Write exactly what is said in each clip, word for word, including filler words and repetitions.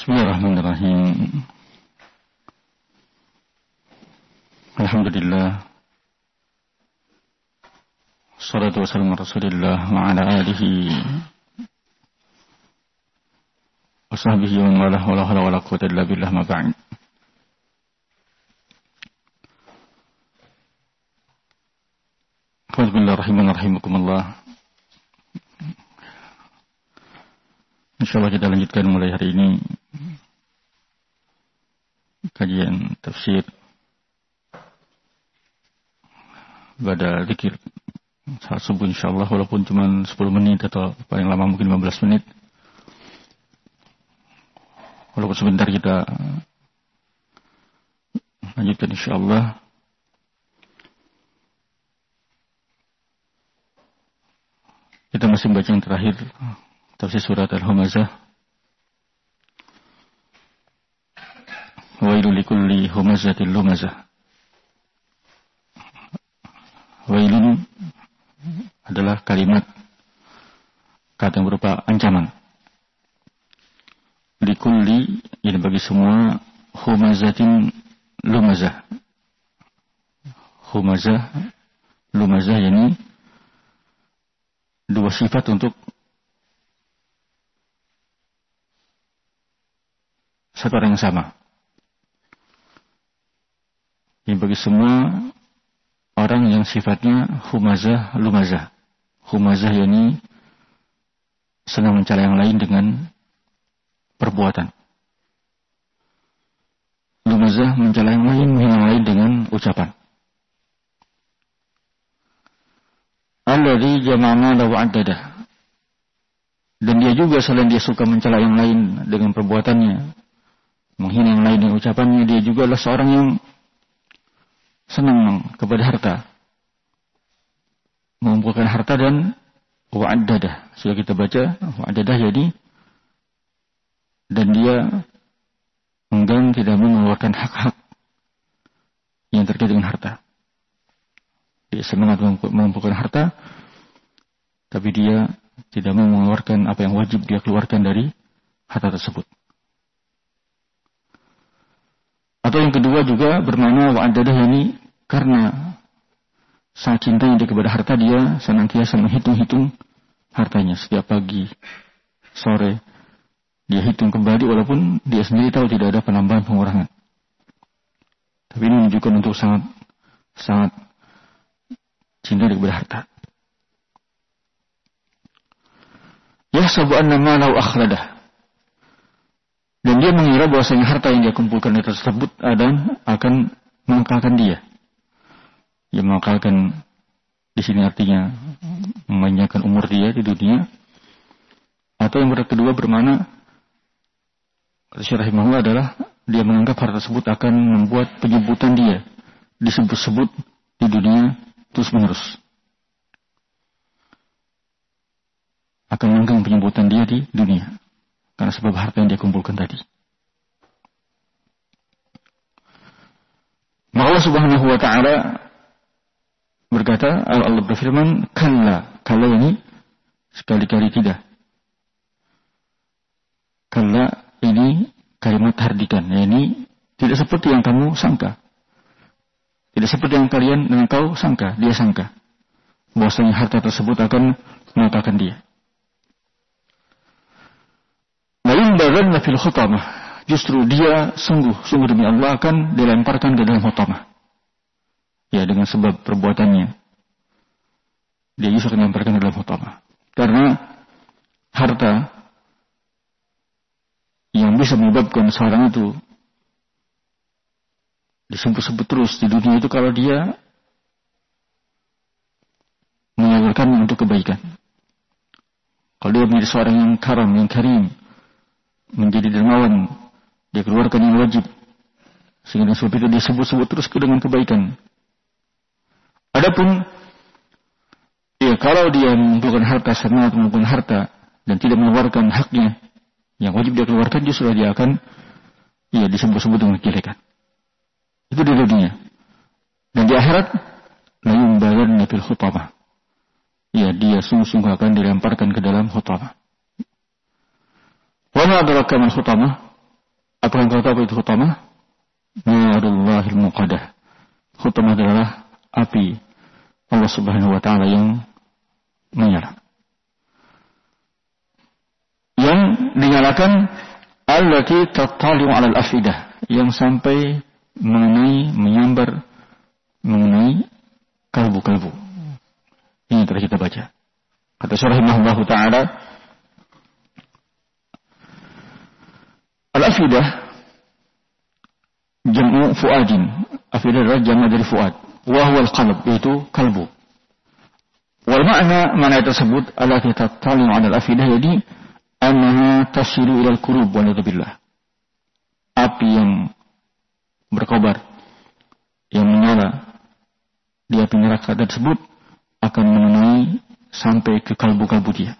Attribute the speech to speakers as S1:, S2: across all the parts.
S1: Bismillahirrahmanirrahim. Alhamdulillah. Assalatu wassalamu ala Rasulillah wa ala alihi wa sahbihi wa man walah wa la hawla wa la quwwata illa billah ma ba'd. Bismillahirrahmanirrahim. Insyaallah kita lanjutkan mulai hari ini kajian tafsir pada zikir saat subuh insyaallah, walaupun cuma sepuluh menit atau paling lama mungkin lima belas menit. Walaupun sebentar kita lanjutkan insyaallah. Kita masih membaca yang terakhir tafsir surat Al-Humazah. Wailul likulli humazatil lumazah. Wailun adalah kalimat kata yang berupa ancaman. Likulli ini bagi semua, humazatin lumazah. Humazah, lumazah yani dua sifat untuk satu orang yang sama. Ini bagi semua orang yang sifatnya humazah, lumazah. Humazah yakni senang mencela yang lain dengan perbuatan. Lumazah mencela yang lain, menghina yang lain dengan ucapan. Alladzi jama'a lahu addadah. Dan dia juga selain dia suka mencela yang lain dengan perbuatannya, menghina yang lain dengan ucapannya, dia juga adalah seorang yang senang kepada harta, mengumpulkan harta dan wa'addadah. Sudah kita baca wa'addadah jadi, dan dia enggan tidak mengeluarkan hak-hak yang terkait dengan harta. Dia semangat mengumpulkan harta, tapi dia tidak mau mengeluarkan apa yang wajib dia keluarkan dari harta tersebut. Atau yang kedua juga bermakna wa'adadah, ini karena sangat cintanya dia kepada harta, dia senantiasa menghitung-hitung hartanya setiap pagi, sore. Dia hitung kembali walaupun dia sendiri tahu tidak ada penambahan pengurangan. Tapi ini menunjukkan untuk sangat sangat cinta dia kepada harta. Yahsabu anna malahu akhladah. Dan dia mengira bahwasanya harta yang dia kumpulkan tersebut ada akan mengangkalkan dia. Ya, mengangkalkan di sini artinya memanjangkan umur dia di dunia. Atau yang kedua bermakna kata Syekh rahimahullah adalah dia menganggap harta tersebut akan membuat penyebutan dia disebut-sebut di dunia terus menerus. Akan mengganggu penyebutan dia di dunia karena sebab harta yang dia kumpulkan tadi. Maka Allah Subhanahu wa taala berkata, Allah berfirman, kalla, kalla ini sekali-kali tidak. Kalla ini kalimat hardikan, ini tidak seperti yang kamu sangka. Tidak seperti yang kalian dan engkau sangka, dia sangka bahwasanya harta tersebut akan mengangkalkan dia. Lain baganna fil khutamah, justru dia sungguh sungguh demi Allah akan dilemparkan ke dalam khutamah. Ya, dengan sebab perbuatannya dia justru akan dilemparkan ke dalam khutamah. Karena harta yang bisa menyebabkan seorang itu disebut-sebut terus di dunia itu kalau dia menyalurkan untuk kebaikan. Kalau dia menjadi seorang yang karam, yang karim, menjadi dermawan, dia keluarkan yang wajib, sehingga dengan sebab itu dia sebut-sebut terus dengan kebaikan. Adapun ya, kalau dia mengumpulkan harta, semangat mengumpulkan harta dan tidak mengeluarkan haknya yang wajib dia keluarkan, justru dia akan ya disebut-sebut dengan kejelekan. Itu di dunia. Dan di akhirat la yumbalanna fil khutamah. Ya, dia sungguh-sungguh akan dilemparkan ke dalam khutamah. Wa ma adraka mal khutamah? Apakah kau tahu apa itu hutamah? Narullahil muqadah. Hutamah adalah api Allah Subhanahu wa taala yang menyala. Yang dinyalakan allati tattali'u 'alal afidah, yang sampai mengenai menyambar mengenai kalbu-kalbu. Ini yang telah kita baca. Kata Syarah rahimahullahu taala, al-afidah jam'u fuadin. Afidah adalah jamak dari fuad. Wa huwa al-qalb, yaitu kalbu. Wal makna makna tersebut allati tattali'u 'alal afidah, jadi annaha tasilu ilal qulub wa nadzubillah. Api yang berkobar, yang menyala di api neraka tersebut akan mengenai sampai ke kalbu-kalbu dia.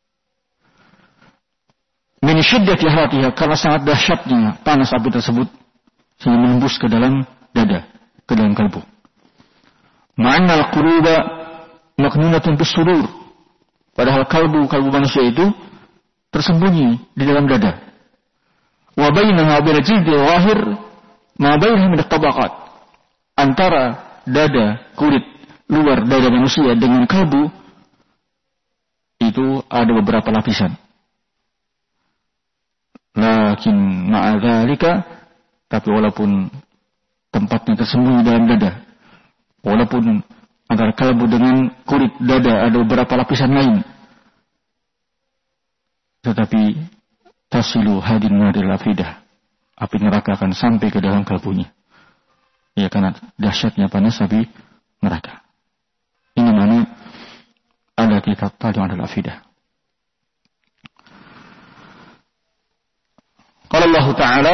S1: Min syiddati haratiha, karena sangat dahsyatnya panas api tersebut sehingga menembus ke dalam dada, ke dalam kalbu. Ma'anna al-quluba maknunatun bis sudur. Padahal kalbu-kalbu manusia itu tersembunyi di dalam dada. Wa bainaha bil jildi zahir ma bainaha min at-tabaqat. Antara dada, kulit luar dada manusia dengan kalbu itu ada beberapa lapisan. Lakin ma'a dzalika, tapi walaupun tempatnya tersembunyi dalam dada, walaupun antara kalbu dengan kulit dada ada beberapa lapisan lain, tetapi tasilu hadin naril afidah, api neraka akan sampai ke dalam kalbunya. Ya, karena dahsyatnya panas api neraka. Ini mana ada kita tadi adalah afidah. Qala Allah Ta'ala,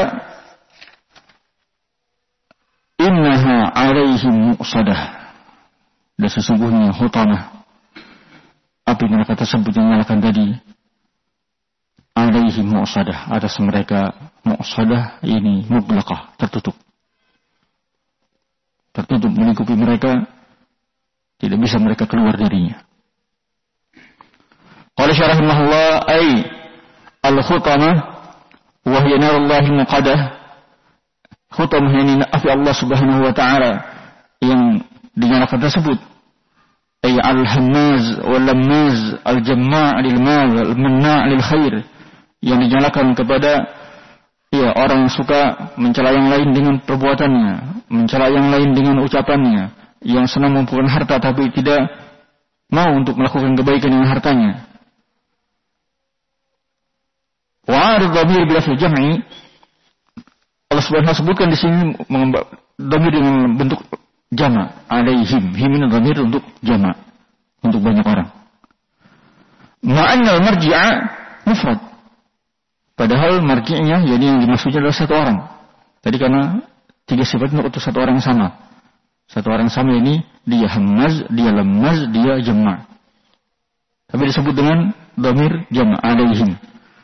S1: innaha 'alaihim muqsadah. Dan sesungguhnya hutamah, api neraka tersebut yang menyalakan tadi, alaihim mu'sadah, atas mereka mu'sadah ini muglaqah, tertutup. Tertutup melingkupi mereka, tidak bisa mereka keluar darinya. Qala syarah rahimahullah, ay al-khutamah wa hiya narullahi muqadah. Khutamah ini api Allah Subhanahu wa taala yang dinyalakan tersebut. Ay al-hammaz wal lammaz al-jamma' lil mal al-manna' lil khair, yang dinyalakan kepada ya orang yang suka mencela yang lain dengan perbuatannya, mencela yang lain dengan ucapannya, yang senang mengumpulkan harta tapi tidak mau untuk melakukan kebaikan dengan hartanya. Wa ar-dhamir bil lafzi jam'i, Allah Subhanahu wa sebutkan di sini dhamir dengan bentuk jama', alaihim, him ini dhamir untuk jama', untuk banyak orang. Ma'anna al-marji'a mufrad, padahal marji'nya jadi yang dimaksudnya adalah satu orang. Tadi karena tiga sifat untuk satu orang yang sama. Satu orang sama ini dia hammaz, dia lammaz, dia jama'. Tapi disebut dengan dhamir jama', alaihim.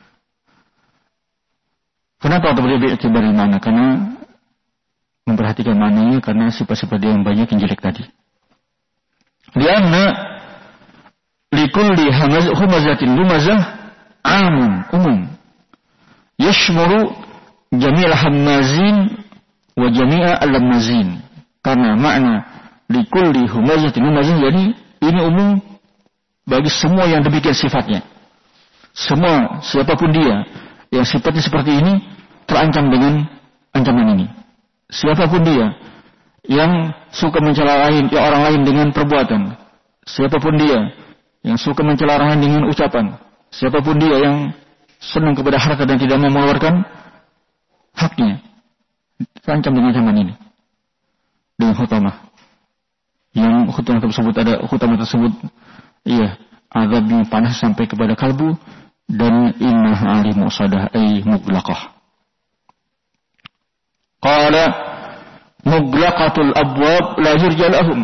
S1: Kenapa atau beriktibar di mana? Karena memperhatikan maknanya, karena sifat-sifat dia yang banyak yang jelek tadi. Lianna likulli humazatin lumazah amun, umum. Yashmuru jami'al hammazin wa jami'a al-lammazin. Karena makna likulli humazatin lumazah, jadi ini umum bagi semua yang demikian sifatnya. Semua, siapapun dia yang sifatnya seperti ini terancam dengan ancaman ini. Siapapun dia yang suka mencela lain, ya orang lain dengan perbuatan, siapapun dia yang suka mencela orang lain dengan ucapan, siapapun dia yang senang kepada harta dan tidak mau mengeluarkan haknya, terancam dengan ancaman ini. Dengan hutamah, yang hutamah tersebut ada hutamah tersebut, iya, azabnya panas sampai kepada kalbu. Dan innaha ali musadah ay muglaqah. Qala muglaqatul abwab la yurja lahum,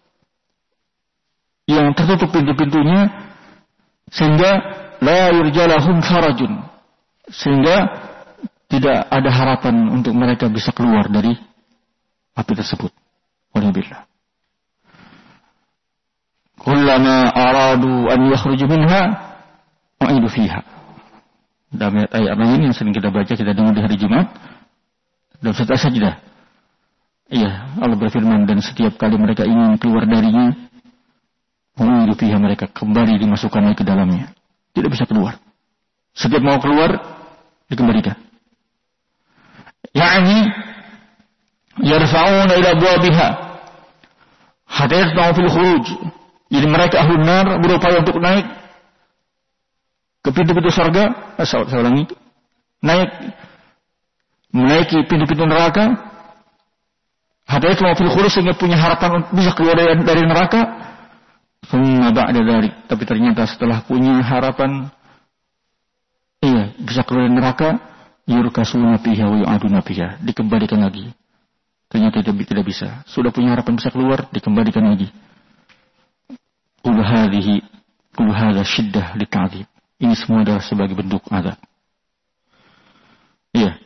S1: yang tertutup pintu-pintunya sehingga la yurja lahum farajun, sehingga tidak ada harapan untuk mereka bisa keluar dari api tersebut. Walhamdulillah. Kullama aradu an yakhruju minha wa'idu fiha. Dalam ayat lain yang sering kita baca, kita dengar di hari Jumat, dalam surat As-Sajdah. Iya, Allah berfirman, dan setiap kali mereka ingin keluar darinya, u'idu fiha, mereka kembali dimasukkan ke dalamnya. Tidak bisa keluar. Setiap mau keluar, dikembalikan. Ya'ni yarfa'una ila abwabiha hatta yarfa'u fil khuruj. Jadi mereka ahlun nar berupaya untuk naik ke pintu-pintu surga, saya ulangi, naik menaiki pintu-pintu neraka, hatta yarfa'u fil khuruj, sehingga punya harapan bisa keluar dari, dari neraka. Thumma ba'da dzalik, tapi ternyata setelah punya harapan iya bisa keluar dari neraka, yurkasuna fiha wa yu'aduna fiha, dikembalikan lagi. Ternyata tidak, tidak bisa. Sudah punya harapan bisa keluar, dikembalikan lagi. Kullu hadhihi kullu hadza syiddah lit'adzib. Ini semua adalah sebagai bentuk azab. Iya.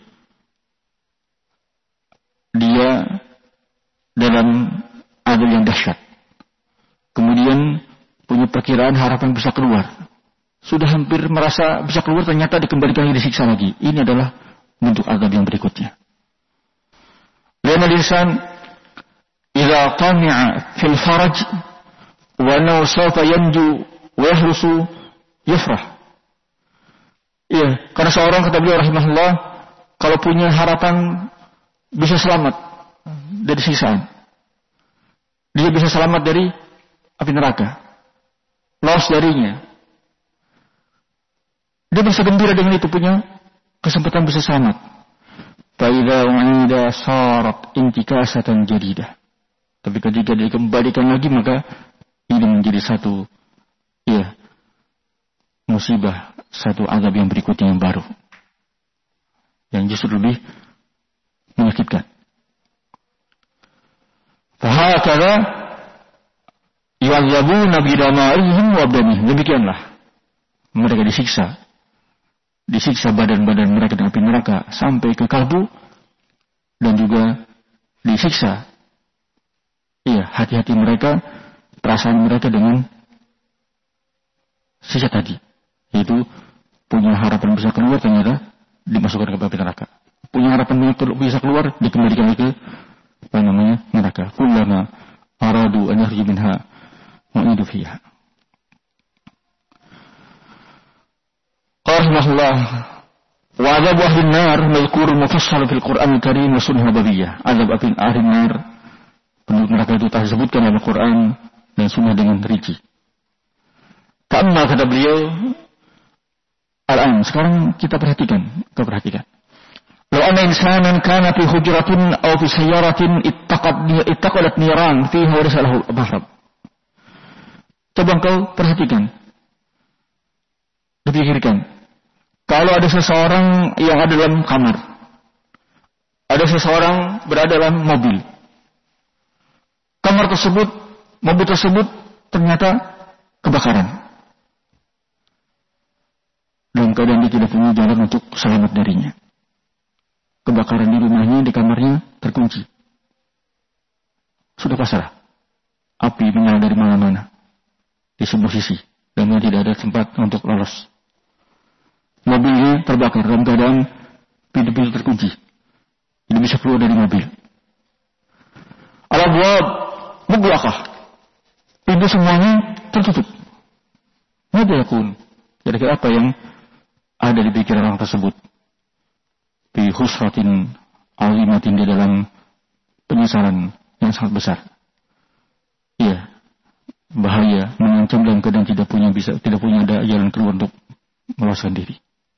S1: Dia dalam azab yang dahsyat. Kemudian punya perkiraan harapan bisa keluar. Sudah hampir merasa bisa keluar, ternyata dikembalikan lagi, disiksa lagi. Ini adalah bentuk azab yang berikutnya. Lianna al-insan idza tami'a fil faraj wa annahu sawfa yanju wa yahrusu yafrah. Iya, karena seorang, kata beliau rahimahullah, kalau punya harapan bisa selamat dari siksaan, dia bisa selamat dari api neraka, lolos darinya, dia bisa gembira dengan itu, punya kesempatan bisa selamat. Fa'idha wa'ida sarat intikasatan jadidah. Tapi ketika dikembalikan lagi, maka ini menjadi satu ya musibah, satu azab yang berikutnya yang baru, yang justru lebih menyakitkan. Fahakadha yu'adzabuna bidama'ihim wa abdanihim. Demikianlah mereka disiksa, disiksa badan-badan mereka dengan api neraka sampai ke kalbu, dan juga disiksa iya hati-hati mereka, perasaan mereka dengan sisa tadi, yaitu punya harapan bisa keluar, ternyata dimasukkan ke api neraka. Punya harapan bisa keluar, dikembalikan ke apa namanya neraka. Kullama aradu an yakhruju minha mu'idu fiha. Rahimahullah, wa azab ahli nar mazkur mufassal fil Qur'an al-Karim wa sunnah nabawiyyah. Azab ahli nar, penduduk neraka itu telah disebutkan dalam Al-Qur'an dan sunnah dengan rinci. Karena kata beliau, al-an, sekarang kita perhatikan, kita perhatikan. Law anna insanan kana fi hujratin aw fi sayyaratin ittaqad ittaqalat niran fiha wa risalahu al-bahrab. Coba engkau perhatikan, dipikirkan. Kalau ada seseorang yang ada dalam kamar, ada seseorang berada dalam mobil, kamar tersebut, mobil tersebut ternyata kebakaran, dalam keadaan dia tidak punya jalan untuk selamat darinya. Kebakaran di rumahnya, di kamarnya terkunci, sudah pasrah, api menyala dari mana-mana, di sebuah sisi, dan dia tidak ada tempat untuk lolos. Mobilnya terbakar dalam keadaan pintu-pintu terkunci, tidak bisa keluar dari mobil. Al-abwab mughlaqah, pintu semuanya tertutup. Mada yakun, kira-kira apa yang ada di pikiran orang tersebut? Bi khusratin azimatin, di dalam penyesalan yang sangat besar. Iya, bahaya, mengancam dalam keadaan tidak punya bisa, tidak punya ada jalan keluar untuk meloloskan diri.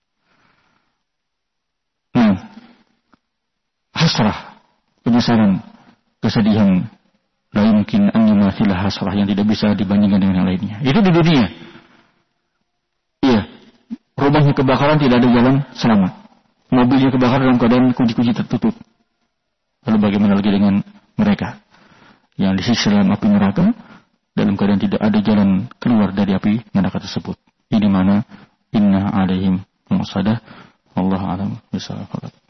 S1: Nah, hasrah, penyesalan, kesedihan, la yumkin an yumathilah hasrah, yang tidak bisa dibandingkan dengan yang lainnya. Itu di dunia. Iya, rumahnya kebakaran, tidak ada jalan selamat. Mobilnya kebakaran dalam keadaan kunci-kunci tertutup. Lalu bagaimana lagi dengan mereka yang disiksa dalam api neraka, dalam keadaan tidak ada jalan keluar dari api neraka tersebut. Ini mana inna alaihim musadah. Wallahu a'lam bishawab.